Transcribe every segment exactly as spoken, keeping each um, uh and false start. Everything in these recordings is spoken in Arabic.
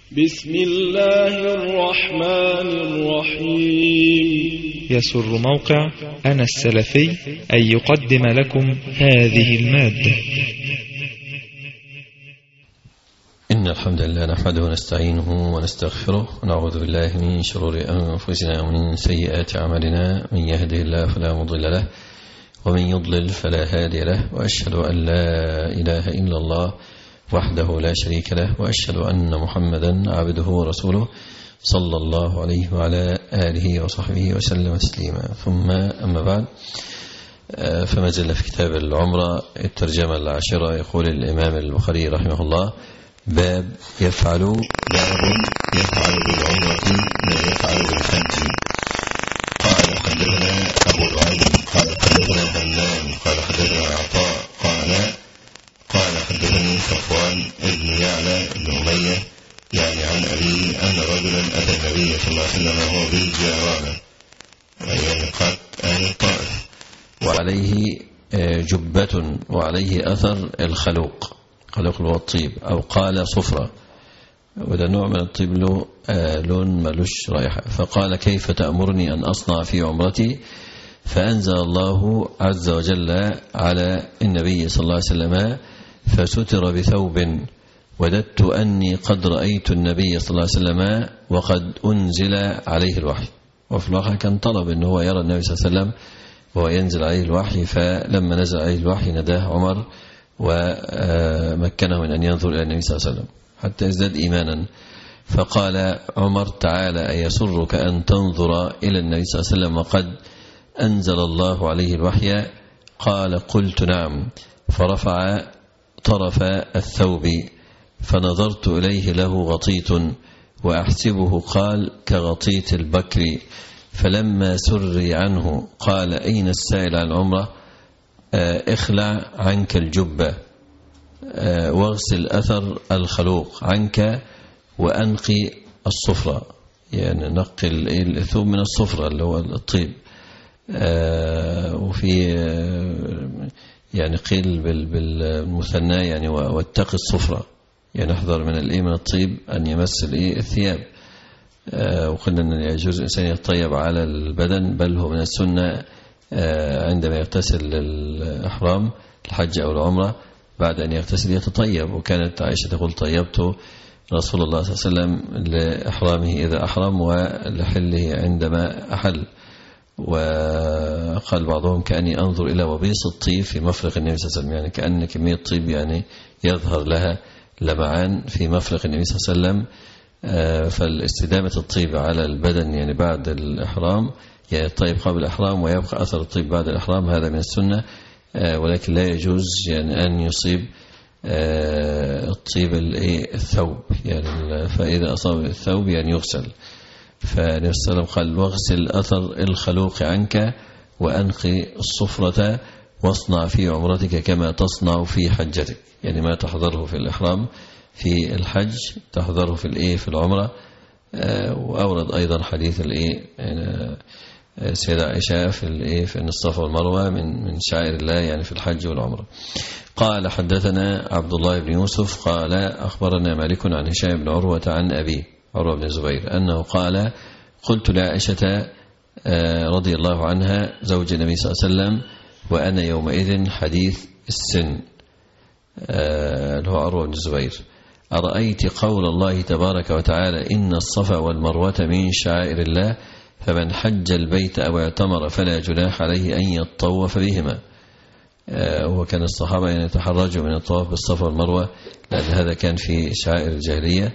بسم الله الرحمن الرحيم. يسر موقع أنا السلفي أن يقدم لكم هذه المادة. إن الحمد لله نحمده ونستعينه ونستغفره ونعوذ بالله من شرور أنفسنا ومن سيئات أعمالنا، من يهده الله فلا مضل له ومن يضلل فلا هادي له، وأشهد أن لا إله إلا الله وحده لا شريك له، وأشهد أن محمدا عبده ورسوله صلى الله عليه وعلى آله وصحبه وسلم تسليما. ثم أما بعد، فما زلنا في كتاب العمرة الترجمة العاشرة. يقول الإمام البخاري رحمه الله: باب يفعل باب يفعل بالعمرة ما يفعل بالحج. قال حدثنا أبو نعيم قال حدثنا همام قال حدثنا عطاء قال قال حدثني صفوان بن يعلى بن أمية يعني عن أبي أن رجلا أتى النبي صلى الله عليه وسلم وهو بالجيرانة، يعني قد أهل الطائف، وعليه جبة وعليه أثر الخلوق، خلوق له الطيب، أو قال صفرة، وده نوع من الطيب له لون ملوش رائحة. فقال: كيف تأمرني أن أصنع في عمرتي؟ فأنزل الله عز وجل على النبي صلى الله عليه وسلم فستر بثوب، وددت أني قد رأيت النبي صلى الله عليه وسلم وقد أنزل عليه الوحي. وفي الواقع كان طلب أنه هو يرى النبي صلى الله عليه وسلم وهو ينزل عليه الوحي، فلما نزل عليه الوحي نداه عمر ومكنه من أن ينظر إلى النبي صلى الله عليه وسلم حتى يزداد إيمانا. فقال عمر: تعالى أيسرك أن تنظر إلى النبي صلى الله عليه وسلم وقد أنزل الله عليه الوحي؟ قال: قلت نعم. فرفع طرف الثوب فنظرت إليه له غطيط وأحسبه قال كغطيط البكر. فلما سري عنه قال: أين السائل عن العمرة؟ اخلع عنك الجبة واغسل أثر الخلوق عنك وأنقي الصفرة، يعني نقي الثوب من الصفرة اللي هو الطيب. وفي يعني قيل بالمثنى يعني واتقي الصفرة، يعني احذر من الايه من الطيب أن يمس الايه الثياب. وقلنا أن يجوز الإنسان يتطيب على البدن، بل هو من السنة عندما يغتسل للإحرام الحج أو العمرة بعد أن يغتسل يتطيب. وكانت عائشة تقول: طيبت رسول الله صلى الله عليه وسلم لإحرامه إذا أحرم ولحله عندما أحل. وقال بعضهم: كأني أنظر إلى وبيص الطيب في مفرق النبي صلى الله عليه وسلم، يعني كأن كمية الطيب يعني يظهر لها لمعان في مفرق النبي صلى الله عليه وسلم. فالاستدامة الطيب على البدن يعني بعد الإحرام، يعني الطيب قبل الإحرام ويبقى أثر الطيب بعد الإحرام، هذا من السنة. ولكن لا يجوز يعني أن يصيب الطيب الثوب، يعني فإذا أصاب الثوب يعني يغسل. فالنبي صلى الله عليه وسلم قال: واغسل أثر الخلوق عنك وأنقي الصفرة واصنع في عمرتك كما تصنع في حجتك، يعني ما تحضره في الإحرام في الحج تحضره في الإيه في العمرة. وأورد أيضا حديث الإيه سيدة عائشة في الإيه في أن الصفا والمروة من من شعائر الله، يعني في الحج والعمرة. قال: حدثنا عبد الله بن يوسف قال: أخبرنا مالك عن هشام بن عروة عن أبي عروة بن الزبير أنه قال: قلت لعائشة رضي الله عنها زوج النبي صلى الله عليه وسلم وأنا يومئذ حديث السن، اللي هو عروة بن الزبير: أرأيت قول الله تبارك وتعالى: إن الصفا والمروة من شعائر الله فمن حج البيت أو اعتمر فلا جناح عليه أن يطوف بهما. وكان الصحابة يتحرجوا من الطواف بالصفا والمروة لأن هذا كان في شعائر الجاهلية،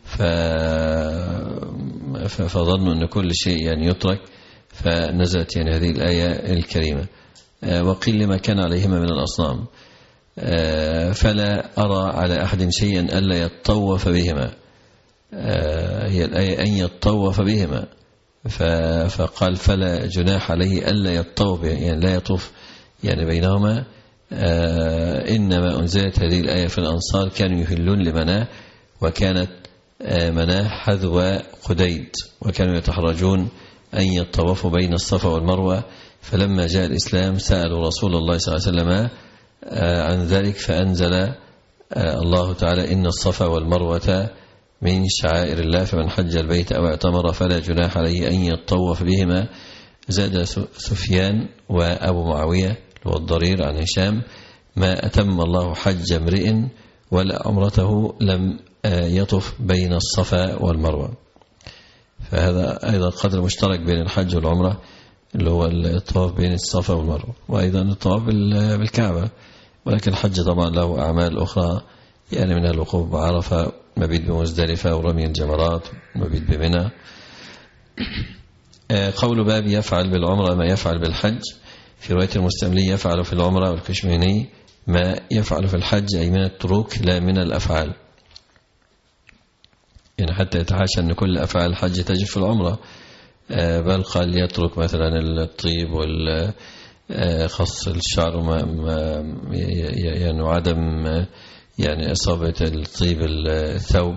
فظنوا أن كل شيء يعني يترك، فنزلت يعني هذه الآية الكريمة. وقيل لما كان عليهما من الأصنام: فلا أرى على أحد شيئا ألا يطوف بهما. هي الآية أن يطوف بهما، فقال: فلا جناح عليه ألا يطوف، يعني لا يطوف يعني بينهما. إنما أنزلت هذه الآية في الأنصار، كانوا يهلون لمناه، وكانت مناه حذو قديد، وكانوا يتحرجون أن يطوفوا بين الصفا والمروة. فلما جاء الإسلام سألوا رسول الله صلى الله عليه وسلم عن ذلك، فأنزل الله تعالى: إن الصفا والمروة من شعائر الله فمن حج البيت أو اعتمر فلا جناح عليه أن يطوف بهما. زاد سفيان وأبو معاوية هو الضرير عن هشام: ما أتم الله حج امرئ ولا عمرته لم يطف بين الصفا والمروة. فهذا أيضا قدر مشترك بين الحج والعمرة اللي هو الطواف بين الصفا والمروة، وأيضا الطواف بالكعبة. ولكن الحج طبعا له أعمال أخرى، يعني منها الوقوف بعرفة، مبيت بمزدلفة، ورمي الجمرات، مبيت بمنى. قول باب يفعل بالعمرة ما يفعل بالحج. في رواية المستملي: يفعل في العمرة، والكشميني: ما يفعل في الحج، أي من التروك لا من الأفعال. يعني حتى يتحاشى أن كل أفعال الحج تجب في العمرة، بل قال يترك مثلا الطيب والخص الشعر وما يعني عدم يعني إصابة الطيب الثوب،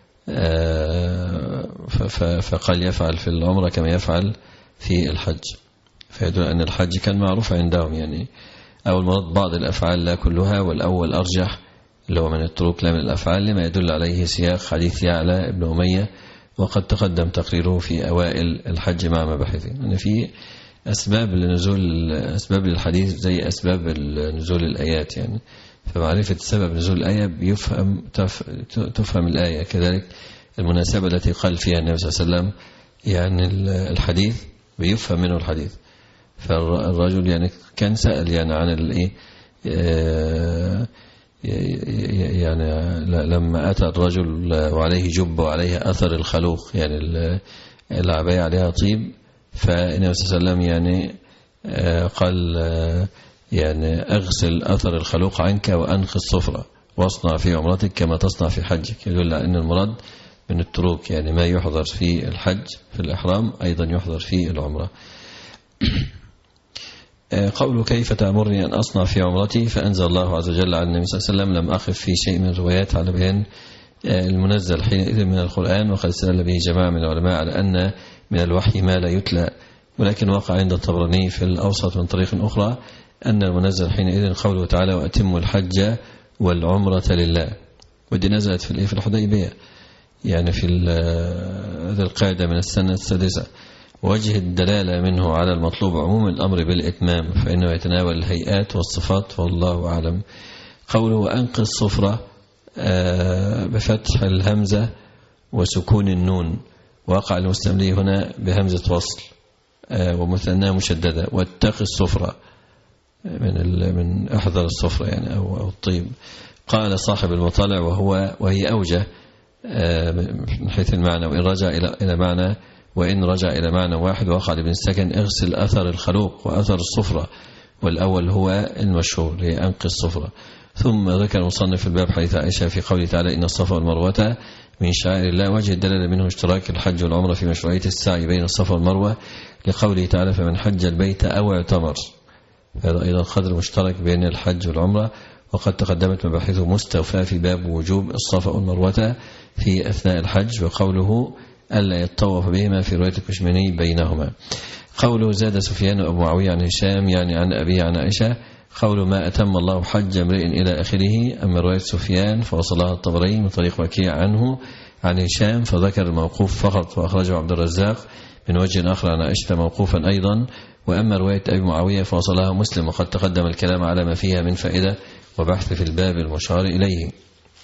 فقال يفعل في العمرة كما يفعل في الحج. فيدل أن الحج كان معروف عندهم، يعني أول مرض بعض الأفعال لا كلها، والأول أرجح اللي هو من التروك لا من الأفعال، لما يدل عليه سياق حديث يعلى بن أمية، وقد تقدم تقريره في أوائل الحج مع مباحثه. أن في أسباب لنزول أسباب للحديث زي أسباب نزول الآيات، يعني فمعرفة سبب نزول الآية بيفهم تفهم الآية. كذلك المناسبة التي قال فيها النبي صلى الله عليه وسلم يعني الحديث بيفهم منه الحديث. فالرجل يعني كان سأل يعني عن الإيه، يعني لما أتى الرجل وعليه جب وعليه أثر الخلوق، يعني العباية عليها طيب، فالنبي صلى الله عليه وسلم يعني قال يعني أغسل أثر الخلوق عنك وأنخ الصفرة واصنع في عمرتك كما تصنع في حجك. يدل على أن المراد من التروك يعني ما يحضر في الحج في الإحرام أيضا يحضر في العمرة. قوله كيف تأمرني أن أصنع في عمرتي، فأنزل الله عز وجل على النبي صلى الله عليه وسلم: لم أخف في شيء من الروايات على بيان المنزل حينئذ من القرآن، وقد استدل به جماعة من العلماء على أن من الوحي ما لا يتلى. ولكن وقع عند الطبراني في الأوسط من طريق أخرى أن المنزل حينئذ قوله تعالى: وأتموا الحج والعمرة لله. ودي نزلت في في الحديبية، يعني في هذه القاعدة من السنة السادسة. وجه الدلالة منه على المطلوب عموم الأمر بالإتمام، فإنه يتناول الهيئات والصفات، والله أعلم. قوله وأنقذ الصفرة بفتح الهمزة وسكون النون، وقع المستملي هنا بهمزة وصل ومثنى مشددة، واتق الصفرة من من أحضر الصفرة يعني أو الطيب. قال صاحب المطالع وهو وهي أوجه من حيث المعنى، وإن رجع إلى إلى معنى وإن رجع إلى معنى واحد. وقع لابن السكن اغسل أثر الخلوق وأثر الصفرة، والأول هو المشهور هي أنقذ الصفرة. ثم ذكر المصنف الباب حديث عائشة في قوله تعالى: إن الصفا والمروة من شعائر الله. وجه الدلالة منه اشتراك الحج والعمرة في مشروعية السعي بين الصفا والمروة، لقوله تعالى: فمن حج البيت أو اعتمر. هذا أيضا قدر مشترك بين الحج والعمرة، وقد تقدمت مباحثه مستوفاة في باب وجوب الصفا والمروة في أثناء الحج، وقوله ألا يتطوف بهما في رواية الكشميني بينهما. قوله زاد سفيان وأبو معاوية عن هشام يعني عن أبيه عن عائشة. قوله ما أتم الله حج امرئ إلى آخره. أما رواية سفيان فوصلها الطبري من طريق وكيع عنه عن هشام، فذكر الموقوف فقط، وأخرجه عبد الرزاق من وجه آخر عن عائشة موقوفا أيضا. وأما رواية أبي معاوية فوصلها مسلم، وقد تقدم الكلام على ما فيها من فائدة وبحث في الباب المشار إليه.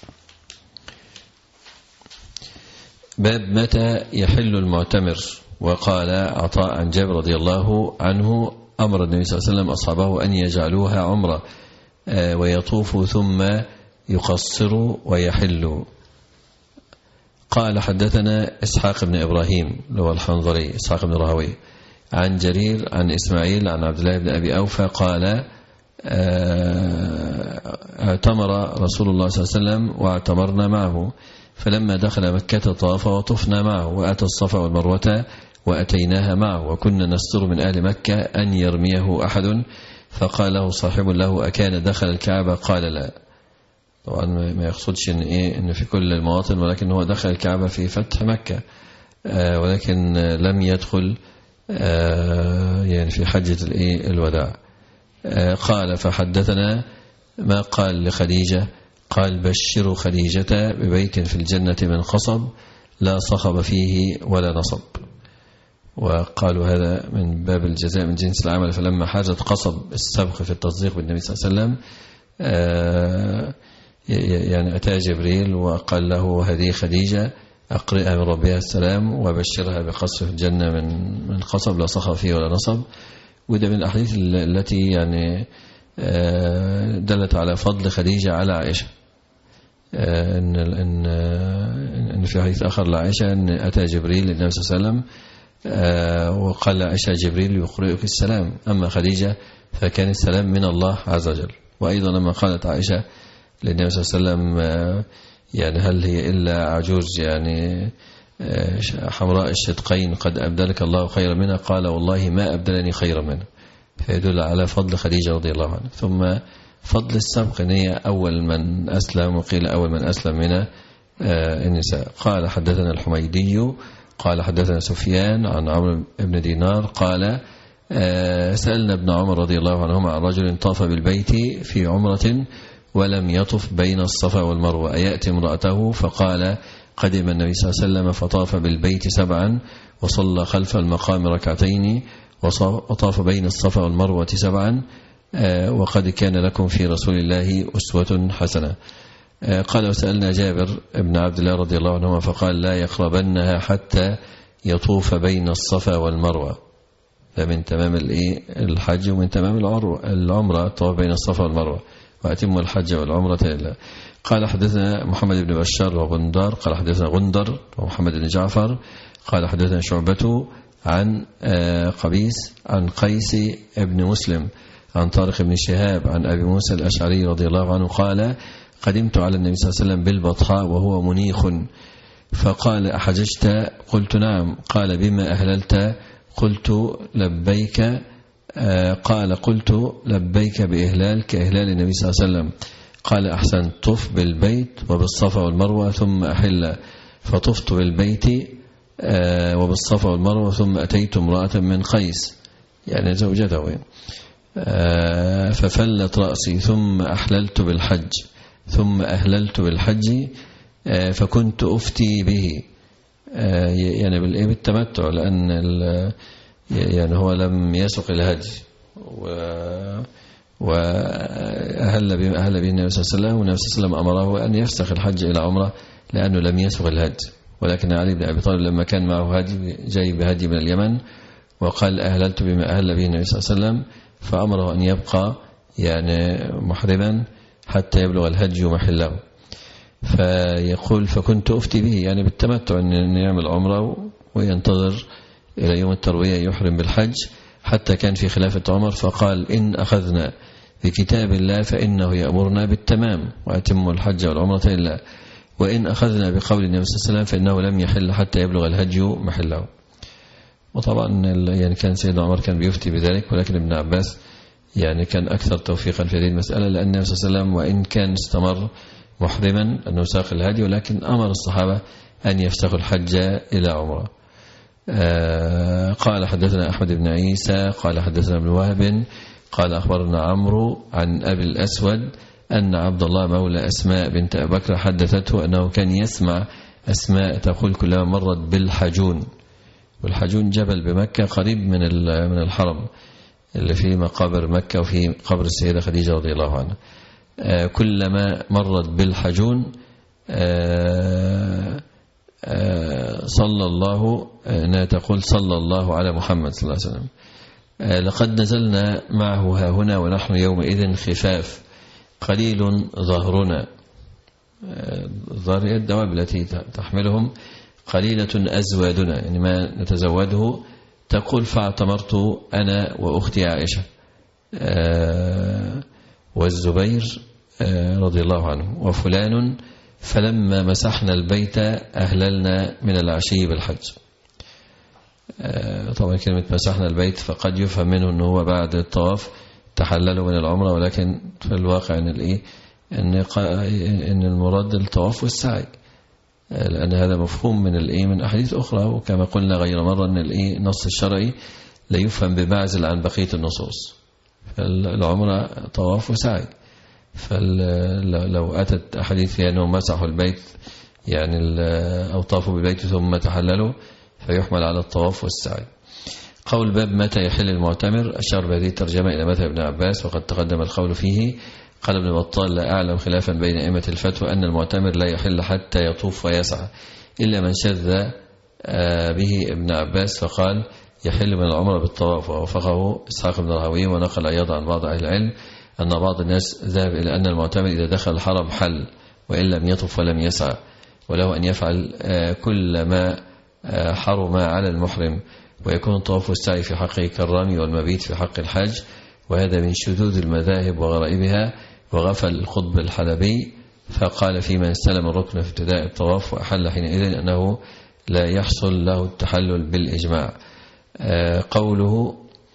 باب متى يحل المعتمر. وقال عطاء عن جابر رضي الله عنه: أمر النبي صلى الله عليه وسلم أصحابه أن يجعلوها عمرة ويطوفوا ثم يقصروا ويحلوا. قال حدثنا إسحاق بن إبراهيم هو الحنظلي إسحاق بن راهويه عن جرير عن إسماعيل عن عبد الله بن أبي أوفى قال: اعتمر رسول الله صلى الله عليه وسلم واعتمرنا معه، فلما دخل مكة طاف وطفنا معه، وأتى الصفا والمروة وأتيناها معه، وكنا نستر من أهل مكة أن يرميه أحد، فقال له صاحب له: أكان دخل الكعبة؟ قال لا. طبعا ما يقصدش إن إيه إن في كل المواطن، ولكن هو دخل الكعبة في فتح مكة، آه ولكن لم يدخل آه يعني في حجة الإيه الوداع. آه قال: فحدثنا ما قال لخديجة قال بشروا خديجة ببيت في الجنة من قصب لا صخب فيه ولا نصب. وقالوا هذا من باب الجزاء من جنس العمل. فلما حاجت قصب السبق في التصديق بالنبي صلى الله عليه وسلم يعني أتى جبريل وقال له هذه خديجة أقرئها من ربها السلام وبشرها بقصر في الجنة من من قصب لا صخب فيه ولا نصب. وده من الأحاديث التي يعني دلت على فضل خديجة على عائشة. إن إن إن في حديث آخر لعائشة أن أتى جبريل للنبي صلى الله عليه وسلم وقال لعائشة جبريل يقرئك السلام، أما خديجة فكان السلام من الله عز وجل. وأيضا لما قالت عائشة للنبي صلى الله عليه وسلم يعني هل هي إلا عجوز يعني حمراء الشدقين قد أبدلك الله خيرا منها، قال والله ما أبدلني خيرا منها. فيدل على فضل خديجة رضي الله عنها. ثم فضل السبق ان هي أول من أسلم، وقيل أول من أسلم من النساء. قال حدثنا الحميدي قال حدثنا سفيان عن عمرو بن دينار قال سألنا ابن عمر رضي الله عنهما عن رجل طاف بالبيت في عمرة ولم يطف بين الصفا والمروة أيأتي امرأته؟ فقال قدم النبي صلى الله عليه وسلم فطاف بالبيت سبعا وصلى خلف المقام ركعتين وطاف بين الصفا والمروة سبعا وقد كان لكم في رسول الله أسوة حسنة. قال وسألنا جابر بن عبد الله رضي الله عنهما فقال لا يقربنها حتى يطوف بين الصفا والمروة. فمن تمام الحج ومن تمام العمرة الطواف بين الصفا والمروة وأتم الحج والعمرة إلا. قال حدثنا محمد بن بشار وغندر قال حدثنا غندر ومحمد بن جعفر قال حدثنا شعبة عن قبيس عن قيس بن مسلم عن طارق بن شهاب عن أبي موسى الأشعري رضي الله عنه قال قدمت على النبي صلى الله عليه وسلم بالبطحاء وهو منيخ فقال أحججت؟ قلت نعم. قال بما أهللت؟ قلت لبيك. قال قلت لبيك بإهلال كإهلال النبي صلى الله عليه وسلم. قال أحسن طف بالبيت وبالصفا والمروة ثم أحل. فطفت بالبيت وبالصفا والمروة ثم أتيت امرأة من قيس يعني زوجته ففلت رأسي ثم أحللت بالحج ثم أهللت بالحج فكنت أفتي به يعني بالتمتع لأن يعني هو لم يسق الهدي وأهل به أهل به النبي صلى الله عليه وسلم والنبي صلى الله عليه وسلم أمره أن يفسخ الحج إلى عمرة لأنه لم يسق الهدي. ولكن علي بن أبي طالب لما كان معه هدي جاي بهدي من اليمن وقال أهللت بما أهل به النبي صلى الله عليه وسلم فأمره أن يبقى يعني محرما حتى يبلغ الهدي محله. فيقول فكنت أفتي به يعني بالتمتع أن يعمل عمره وينتظر إلى يوم التروية يحرم بالحج حتى كان في خلافة عمر فقال إن أخذنا بكتاب الله فإنه يأمرنا بالتمام وأتم الحج والعمرة إلا وإن أخذنا بقول النبي صلى الله عليه وسلم فإنه لم يحل حتى يبلغ الهدي محله. وطبعا يعني كان سيدنا عمر كان بيفتي بذلك ولكن ابن عباس يعني كان أكثر توفيقا في هذه المسألة لأن النبي صلى الله عليه وسلم وإن كان استمر محرما أنه ساق الهدي ولكن أمر الصحابة أن يفسخوا الحج إلى عمره. آه قال حدثنا أحمد بن عيسى قال حدثنا ابن وهب قال أخبرنا عمرو عن أبي الأسود أن عبد الله مولى أسماء بنت أبي بكر حدثته أنه كان يسمع أسماء تقول كلما مرت بالحجون والحجون جبل بمكة قريب من من الحرم اللي فيه مقابر مكة وفي قبر السيدة خديجة رضي الله عنها. آه كلما مرت بالحجون آه آه صلى الله أنها تقول صلى الله على محمد صلى الله عليه وسلم. آه لقد نزلنا معه ها هنا ونحن يومئذ خفاف قليل ظهرنا آه ظهر الدواب التي تحملهم قليلة أزوادنا يعني ما نتزوده. تقول فاعتمرت أنا وأختي عائشة آه والزبير آه رضي الله عنه وفلان فلما مسحنا البيت أهللنا من العشي بالحج. آه طبعا كلمة مسحنا البيت فقد يفهم منه أنه هو بعد الطواف تحللوا من العمرة ولكن في الواقع أن, الإيه إن, إن المراد الطواف والسعي لأن هذا مفهوم من الإيه من أحاديث أخرى. وكما قلنا غير مرة أن الإيه النص الشرعي لا يفهم بمعزل عن بقية النصوص. العمرة طواف وسعي فلو أتت أحاديث فيها أنهم مسحوا البيت يعني أو طافوا بالبيت ثم تحللوا فيحمل على الطواف والسعي. قول باب متى يحل المعتمر، أشار بهذه الترجمة إلى مذهب ابن عباس وقد تقدم القول فيه. قال ابن بطال لا أعلم خلافا بين أئمة الفتوى أن المعتمر لا يحل حتى يطوف ويسعى إلا من شذ به ابن عباس فقال يحل من العمرة بالطواف، ووافقه إسحاق بن راهويه، ونقل أيضا عن بعض أهل العلم أن بعض الناس ذهب إلى أن المعتمر إذا دخل الحرم حل وإن لم يطف ولم يسعى، وله أن يفعل كل ما حرم على المحرم، ويكون الطواف والسعي في حقه كالرمي والمبيت في حق الحج، وهذا من شذوذ المذاهب وغرائبها. وغفل القطب الحلبي فقال في من استلم الركن في ابتداء الطواف وأحل حينئذ أنه لا يحصل له التحلل بالإجماع. قوله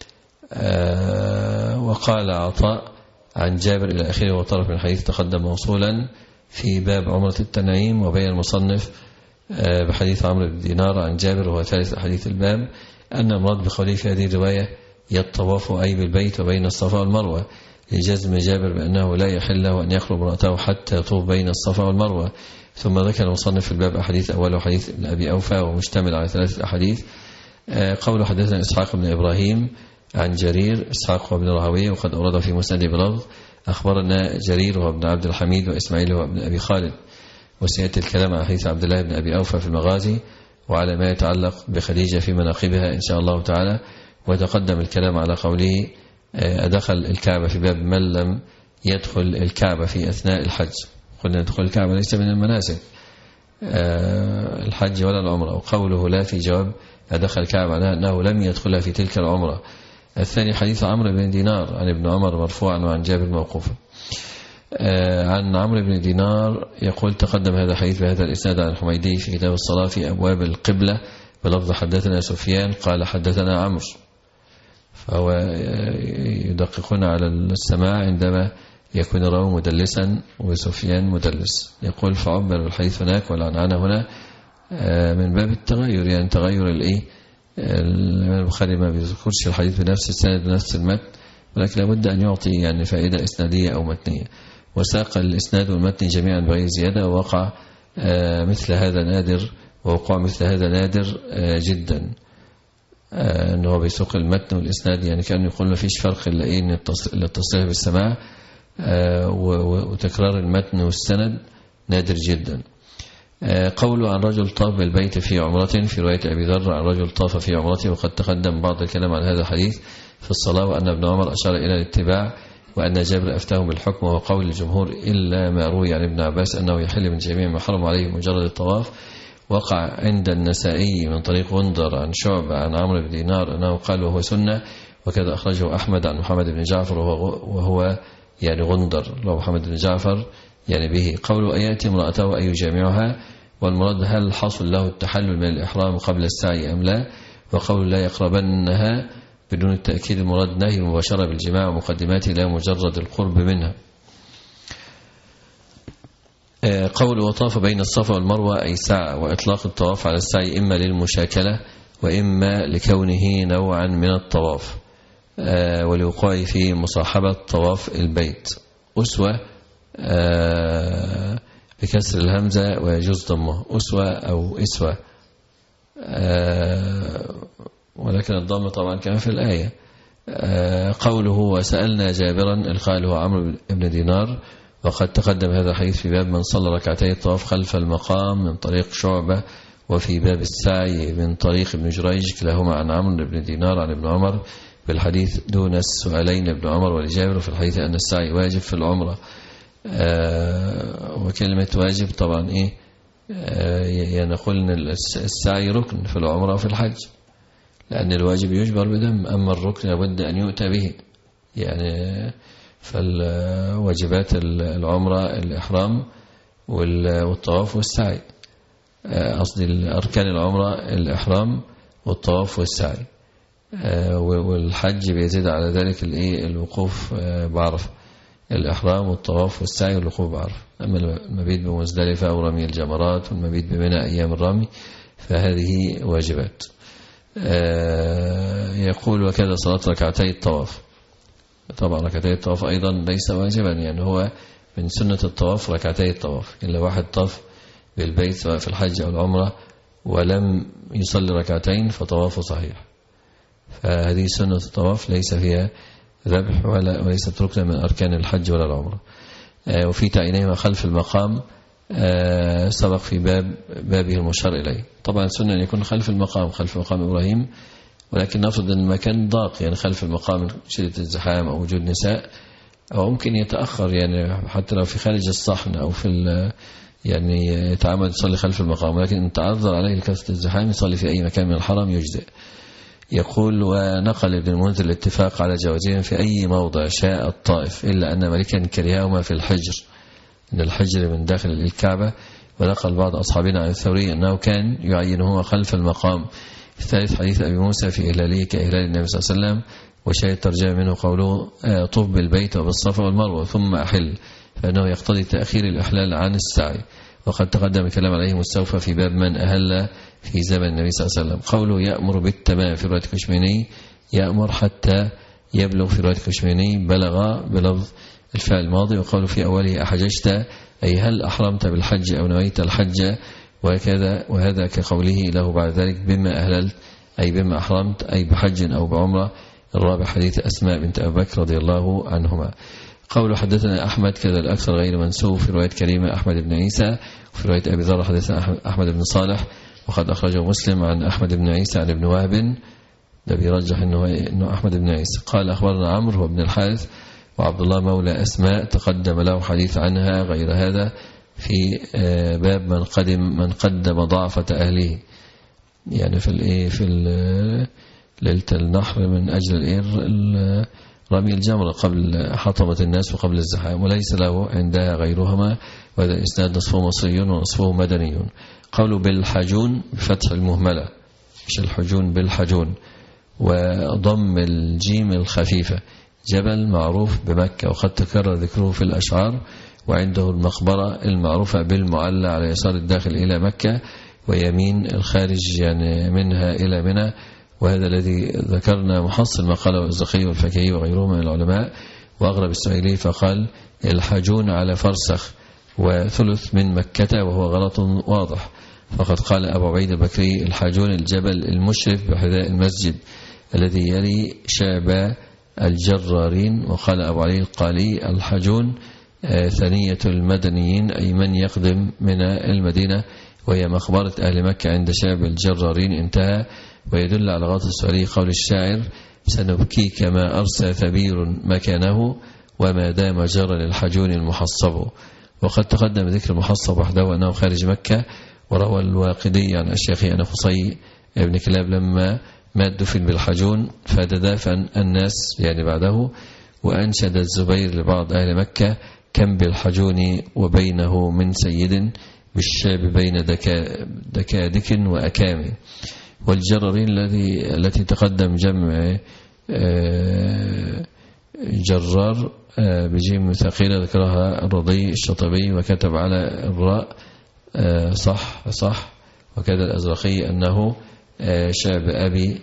وقال عطاء عن جابر إلى آخره وطرف من الحديث تقدم موصولا في باب عمرة التنعيم، وبين المصنف بحديث عمرو بن دينار عن جابر وهو ثالث حديث الباب أن المراد بقوله في هذه الرواية يطواف أي بالبيت وبين الصفا والمروة، لجزم جابر بأنه لا يحل له أن يخلو امرأته حتى يطوف بين الصفا والمروة. ثم ذكر المصنف في الباب أحاديث أوله حديث ابن أبي أوفى ومشتمل على ثلاثة أحاديث. قول حدثنا إسحاق بن إبراهيم عن جرير، إسحاق وابن راهويه، وقد أورد في مسند بلفظ أخبرنا جرير وابن عبد الحميد وإسماعيل وابن أبي خالد. وسيأتي الكلام عن حديث عبد الله بن أبي أوفى في المغازي وعلى ما يتعلق بخديجة في مناقبها إن شاء الله تعالى. وتقدم الكلام على قوله أدخل الكعبة في باب من لم يدخل الكعبة في أثناء الحج. قلنا يدخل الكعبة ليس من المناسك الحج ولا العمرة. وقوله لا في جواب أدخل الكعبة على أنه لم يدخلها في تلك العمرة. الثاني حديث عمرو بن دينار عن ابن عمر مرفوعا وعن جابر موقوفا. عن عمرو بن دينار يقول تقدم هذا الحديث بهذا الإسناد عن الحميدي في كتاب الصلاة في أبواب القبلة بلفظ حدثنا سفيان قال حدثنا عمرو، فهو يدققون على السماع عندما يكون الراوي مدلسا وسفيان مدلس. يقول فعبر الحديث هناك والعنعنة هنا من باب التغير، يعني تغير الايه الإمام البخاري ما بيذكرش الحديث بنفس السند بنفس المتن، ولكن لابد أن يعطي يعني فائدة إسنادية أو متنية. وساق الإسناد والمتن جميعا بغير زيادة، ووقع مثل هذا نادر، ووقوع مثل هذا نادر جدا، أنه بيسوق المتن والإسناد، يعني كأنه يقول ما فيش فرق إلا إيه التصريح بالسماع وتكرار المتن والسند نادر جدا. قوله عن رجل طاف بالبيت في عمرة في رواية أبي ذر عن رجل طاف في عمرته، وقد تقدم بعض الكلام عن هذا الحديث في الصلاة، وأن ابن عمر أشار إلى الاتباع، وأن جابر أفتاه بالحكم، وهو قول الجمهور إلا ما روي عن ابن عباس أنه يحل من جميع ما حرم عليه مجرد الطواف. وقع عند النسائي من طريق غندر عن شعبة عن عمرو بن دينار أنه قال وهو سنة، وكذا أخرجه أحمد عن محمد بن جعفر وهو يعني غندر لو محمد بن جعفر يعني به. قوله أياتي امرأته أي يجامعها، والمراد هل حصل له التحلل من الإحرام قبل السعي أم لا. وقول لا يقربنها بدون التأكيد المراد نهي المباشرة بالجماع ومقدماته لا مجرد القرب منها. قول وطاف بين الصفا والمروة أي سعى، وإطلاق الطواف على السعي إما للمشاكلة وإما لكونه نوعا من الطواف ولوقوعه في مصاحبة طواف البيت. أسوة بكسر الهمزة ويجوز ضمه، أسوة أو إسوة، ولكن الضم طبعا كان في الآية. قوله وسألنا جابرا القائل هو عمرو بن دينار، وقد تقدم هذا الحديث في باب من صلى ركعتي الطواف خلف المقام من طريق شعبة، وفي باب السعي من طريق ابن جريج، كلاهما عن عمرو بن دينار عن ابن عمر بالحديث دون السؤالين ابن عمر ولجابر، وفي الحديث أن السعي واجب في العمرة. وكلمة واجب طبعا إيه يعني نقول أن السعي ركن في العمرة وفي الحج، لأن الواجب يجبر بدم، أما الركن لابد أن يؤتى به. يعني فالواجبات العمرة الإحرام والطواف والسعي، قصدي أركان العمرة الإحرام والطواف والسعي، والحج بيزيد على ذلك الوقوف بعرفة، الإحرام والطواف والسعي والوقوف بعرفة. أما المبيت بمزدلفة أو رمي الجمرات والمبيت بمنى أيام الرمي فهذه واجبات. يقول وكذا صلاة ركعتي الطواف. طبعا ركعتي الطواف أيضا ليس واجبا، يعني هو من سنة الطواف ركعتي الطواف. إلا واحد طاف بالبيت سواء في الحج أو العمرة ولم يصلي ركعتين فطوافه صحيح، فهذه سنة الطواف ليس فيها ذبح ولا وليست ركنا من أركان الحج ولا العمرة. وفي تعيينهما خلف المقام سبق في باب بابه المشار إليه. طبعا سنة أن يكون خلف المقام خلف مقام إبراهيم، ولكن نفرض أن المكان ضاق، يعني خلف المقام شدة الزحام أو وجود نساء، أو ممكن يتأخر يعني حتى لو في خارج الصحن أو في يعني يتعمد يصلي خلف المقام، ولكن إن تعذر عليه كثرة الزحام يصلي في أي مكان من الحرم يجزئ. يقول: ونقل ابن المنذر الاتفاق على جوازهم في أي موضع شاء الطائف، إلا أن مالكا كرههما في الحجر، إن الحجر من داخل الكعبة. ونقل بعض أصحابنا عن الثوري أنه كان يعينهما خلف المقام. الثالث حديث أبي موسى في إهلاله كإهلال النبي صلى الله عليه وسلم، وشاهد ترجمة منه قوله: طف بالبيت وبالصفا والمروة ثم أحل، فإنه يقتضي تأخير الإحلال عن السعي. وقد تقدم الكلام عليه مستوفى في باب من أهل في زمن النبي صلى الله عليه وسلم. قوله يأمر بالتمام في رواية كشميني يأمر حتى يبلغ في رواية كشميني بلغ بلفظ الفعل الماضي. وقوله في أوله أحججت أي هل أحرمت بالحج أو نويت الحج، وكذا وهذا كقوله له بعد ذلك بما أهللت أي بما أحرمت أي بحج أو بعمرة. الرابع حديث أسماء بنت أبي بكر رضي الله عنهما. قوله حدثنا أحمد كذا الأكثر غير منسوب في رواية كريمة أحمد بن عيسى، وفي رواية أبي ذر حدثنا أحمد بن صالح، وقد أخرجه مسلم عن أحمد بن عيسى عن ابن وهب، ده بيرجح إنه, إنه أحمد بن عيسى. قال أخبرنا عمرو وابن الحارث وعبد الله مولى أسماء، تقدم له حديث عنها غير هذا في باب من قدم من قدم ضعفة أهله، يعني في الإيه في ليلة النحر من أجل الإيه رمي الجمرة قبل حطمة الناس وقبل الزحام، وليس له عندها غيرهما. وهذا الإسناد نصفه مصري ونصفه مدني. قوله بالحجون بفتح المهملة مش الحجون بالحجون، وضم الجيم الخفيفة. جبل معروف بمكة، وقد تكرر ذكره في الأشعار. وعنده المقبرة المعروفة بالمعلى على يسار الداخل إلى مكة، ويمين الخارج يعني منها إلى منى. وهذا الذي ذكرنا محصل ما قاله الزخي والفكهي وغيرهم من العلماء. وأغرب السعيلي فقال الحجون على فرسخ وثلث من مكة، وهو غلط واضح. فقد قال أبو عبيد البكري الحجون الجبل المشرف بحذاء المسجد الذي يلي شعب الجرارين. وقال أبو علي القالي الحجون ثنية المدنيين أي من يقدم من المدينة، وهي مقبرة أهل مكة عند شعب الجرارين. انتهى. ويدل على غلط السؤالي قول الشاعر سنبكي كما أرسى ثبير مكانه، وما دام جرى للحجون المحصب. وقد تقدم ذكر المحصب وحده أنه خارج مكة. وروى الواقدي عن الشيخ أن قصي ابن كلاب لما مات دفن بالحجون فتدافن الناس يعني بعده. وأنشد الزبير لبعض أهل مكة كم بالحجون وبينه من سيد بالشاب بين دكا دكادك وأكام. والجرارين الذي التي تقدم جمع جرار بجيم ثقيلة ذكرها الرضي الشطبي وكتب على الراء صح صح. وكذا الأزرقي أنه شعب أبي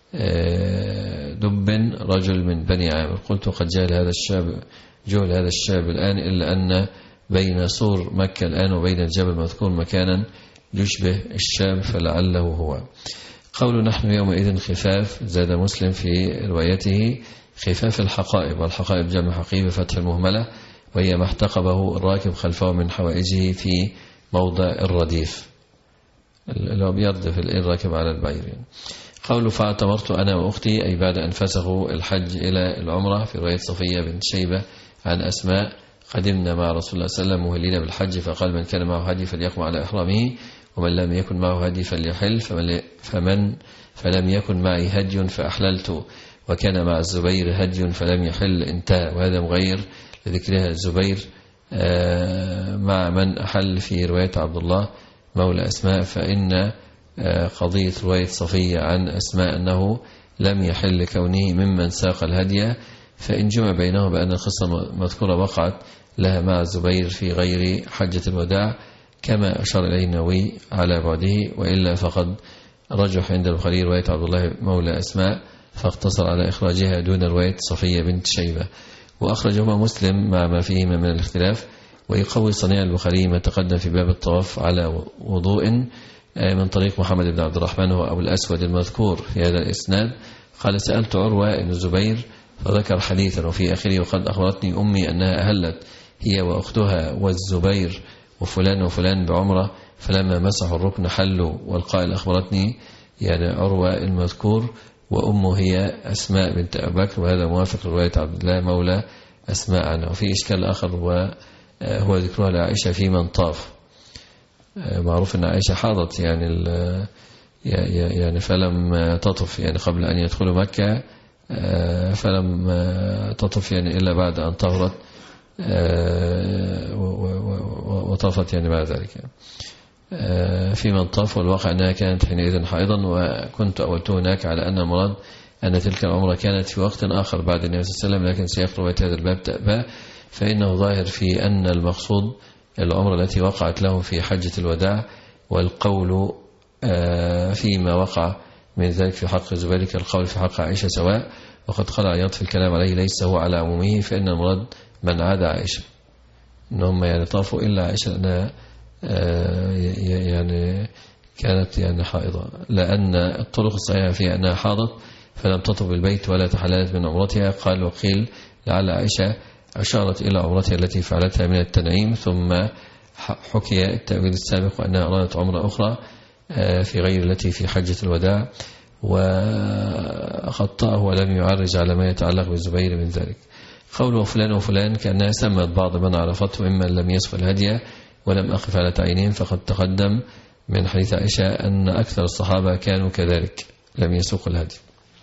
دب رجل من بني عامر. قلت قد جهل هذا الشعب جهل هذا الشعب الآن، إلا أن بين سور مكة الآن وبين الجبل مذكور مكانا يشبه الشام فلعله هو. قول نحن يومئذ خفاف زاد مسلم في روايته خفاف الحقائب، والحقائب جمع حقيبة فتح المهملة، وهي ما احتقبه الراكب خلفه من حوائجه في موضع الرديف اللي هو بيردف الراكب على البعير. قوله فاعتمرت أنا وأختي أي بعد أن فسخوا الحج إلى العمرة. في رواية صفية بنت شيبة عن أسماء قدمنا مع رسول الله صلى الله عليه وسلم مهلين بالحج، فقال من كان معه هدي فليقم على إحرامه، ومن لم يكن معه هدي فليحل، فمن, فمن فلم يكن معي هدي فأحللت، وكان مع الزبير هدي فلم يحل. انتهى. وهذا مغير لذكرها الزبير مع من أحل في رواية عبد الله مولى أسماء. فإن قضية رواية صفية عن أسماء أنه لم يحل كونه ممن ساق الهدي، فإن جمع بينه بأن القصة مذكورة وقعت لها مع الزبير في غير حجة الوداع كما أشار إليه النووي على بعده. وإلا فقد رجح عند البخاري رواية عبد الله مولى أسماء فاقتصر على إخراجها دون رواية صفية بنت شيبة. وأخرجهما مسلم مع ما فيهما من الاختلاف. ويقوي صنيع البخاري ما تقدم في باب الطواف على وضوء من طريق محمد بن عبد الرحمن هو أبو الأسود المذكور في هذا الإسناد. قال سألت عروة بن الزبير فذكر حديثا وفي آخره وقد أخبرتني أمي أنها أهلت هي وأختها والزبير وفلان وفلان بعمرة فلما مسحوا الركن حلوا. والقائل أخبرتني يعني عروة المذكور وأمه هي أسماء بنت أبي بكر، وهذا موافق رواية عبد الله مولى أسماء عنه. وفي إشكال آخر وهو ذكرها لعائشة في من طاف. معروف أن عائشة حاضت يعني يعني فلم تطف يعني قبل أن يدخلوا مكة، فلم تطف يعني إلا بعد أن طهرت وطافت يعني بعد ذلك في من طاف. والواقع أنها كانت حينئذ حائضا، وكنت أولته هناك على أن المراد أن تلك العمرة كانت في وقت آخر بعد النبي صلى الله عليه وسلم، لكن سياق رواية هذا الباب تأبى، فإنه ظاهر في أن المقصود العمرة التي وقعت له في حجة الوداع. والقول فيما وقع من ذلك في حق الزبير كالقول في حق عائشة سواء. وقد قال عياض في الكلام عليه ليس هو على عمومه، فإن المراد من عاد عائشة إنهم يعني طافوا إلا عائشة لأنها يعني كانت يعني حائضة، لأن الطرق الصحيحة فيها أنها حاضت فلم تطب البيت ولا تحللت من عمرتها. قال وقيل لعل عائشة أشارت إلى عمرتها التي فعلتها من التنعيم، ثم حكي التأويل السابق أنها أرادت عمرة أخرى في غير التي في حجة الوداع، وخطأه ولم يعرج على ما يتعلق بالزبير من ذلك. قوله فلان وفلان كأنها سمت بعض من عرفته ممن لم يصف الهدي ولم أقف على تعينهم، فقد تقدم من حديث عائشة أن أكثر الصحابة كانوا كذلك لم يسوق الهدي.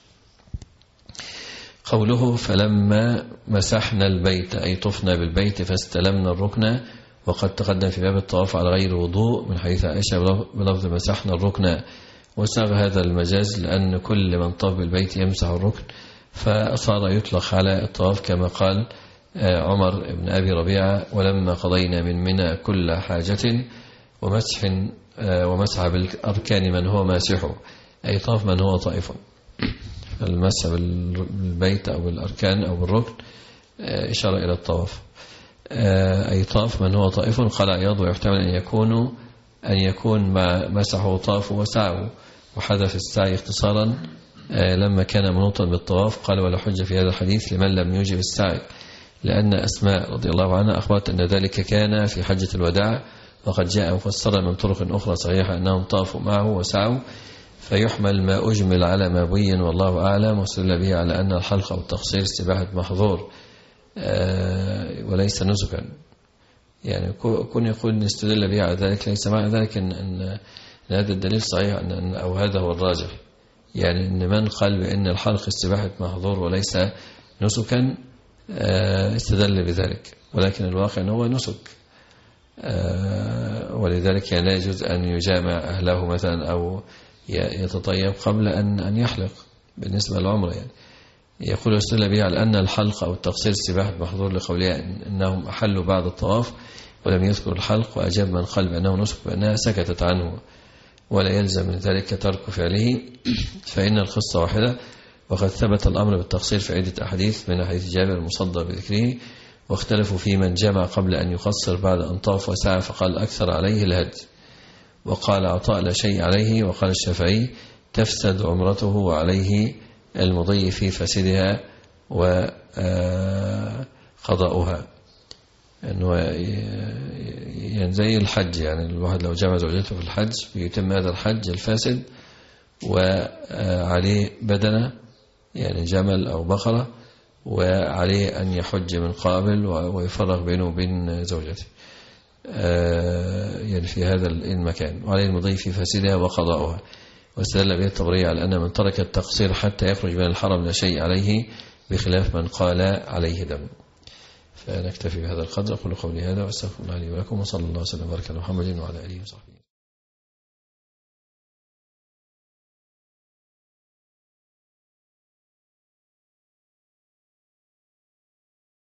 قوله فلما مسحنا البيت أي طفنا بالبيت فاستلمنا الركن، وقد تقدم في باب الطواف على غير وضوء من حديث عائشة بلفظ مسحنا الركن. وساغ هذا المجاز لأن كل من طاف بالبيت يمسح الركن، فصار يطلق على الطواف كما قال عمر بن أبي ربيعة ولما قضينا من منى كل حاجة ومسح ومسح بالأركان من هو ماسحه أي طاف من هو طائف. المسح بالبيت أو بالأركان أو بالركن إشارة إلى الطواف أي طاف من هو طائف. قال عياض ويحتمل أن يكون أن يكون ما مسحه طاف وسعوا وحذف السعي اختصارا لما كان منوطا بالطواف. قال ولا حجة في هذا الحديث لمن لم يوجب السعي، لأن أسماء رضي الله عنها أخبرت أن ذلك كان في حجة الوداع، وقد جاء مفسرا من طرق أخرى صحيحة أنهم طافوا معه وسعوا، فيحمل ما أجمل على ما بين والله أعلم. واستدل به على أن الحلق والتقصير استباحة محظور وليس نسكا. يعني كون يقول نستدل به على ذلك ليس معنى ذلك أن, أن هذا الدليل صحيح أن أو هذا هو الراجح، يعني أن من قال بأن الحلق استباحة محظور وليس نسكا استدل بذلك، ولكن الواقع أنه هو نسك، ولذلك يعني لا يجوز أن يجامع أهله مثلا أو يتطيب قبل أن أن يحلق بالنسبة للعمر. يعني يقول استدل به على أن الحلق أو التقصير استباحة محظور لقولها أنهم أحلوا بعد الطواف ولم يذكر الحلق، وأجاب من قال بأنه نسك بأنها سكتت عنه ولا يلزم من ذلك ترك فعله، فإن القصة واحدة. وقد ثبت الأمر بالتقصير في عدة أحاديث من حديث جابر المصدر بذكره، واختلفوا في من جمع قبل أن يقصر بعد أن طاف وسعى، فقال أكثر عليه الهدي، وقال عطاء لا شيء عليه، وقال الشافعي تفسد عمرته وعليه المضي في فسدها وقضاؤها. أنه يعني زي الحج، يعني الواحد لو جمع زوجته في الحج بيتم هذا الحج الفاسد وعليه بدنة يعني جمل أو بقرة، وعليه أن يحج من قابل ويفرق بينه وبين زوجته يعني في هذا المكان، وعليه المضي في فسدها وقضاؤها. واستدل به الطبري على أن من ترك التقصير حتى يخرج من الحرم لا شيء عليه، بخلاف من قال عليه دم. فنكتفي بهذا القدر. أقول قولي هذا وأستغفر الله لي ولكم، وصلى الله وسلم وبارك على محمد وعلى آله وصحبه.